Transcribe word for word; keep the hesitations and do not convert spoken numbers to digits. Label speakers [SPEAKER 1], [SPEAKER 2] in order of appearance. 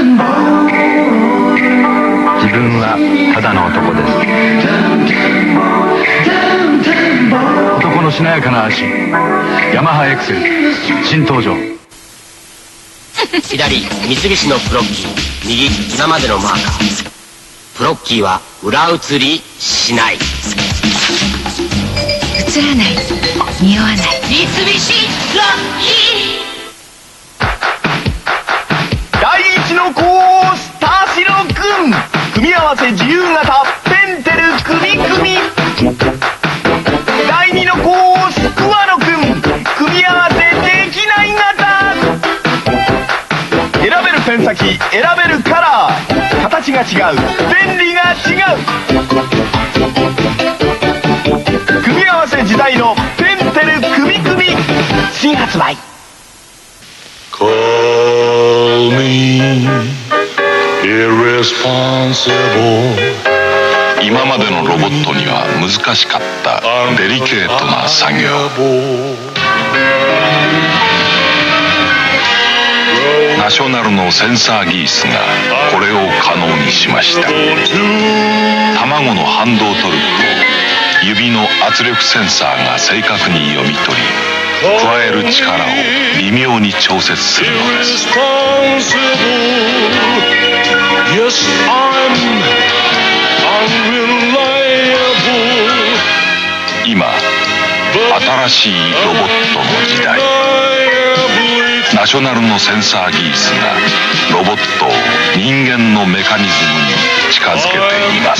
[SPEAKER 1] 自分はただの男です。男のしなやかな足、ヤマハエクセル新登場。
[SPEAKER 2] 左三菱のプロッキー、右今までのマーカー。プロッキーは裏写りしない。
[SPEAKER 3] 映らない、匂わない。
[SPEAKER 2] 三菱ロッキ
[SPEAKER 4] ー。第一のコース田代君、組み合わせ自由形ペンテル組組。第二のコース桑野君、組み合わせできない型。選べるペン先、選べるカラー、形が違う、便利が違う。組み合わせ時代のペンテル組組、新発売。
[SPEAKER 5] Call me irresponsible。
[SPEAKER 6] 今までのロボットには難しかったデリケートな作業。ナショナルのセンサー技術がこれを可能にしました。卵の反動トルクを指の圧力センサーが正確に読み取り、加える力を微妙に調節するのです。今、新しいロボットの時代。ナショナルのセンサー技術がロボットを人間のメカニズムに近づけています。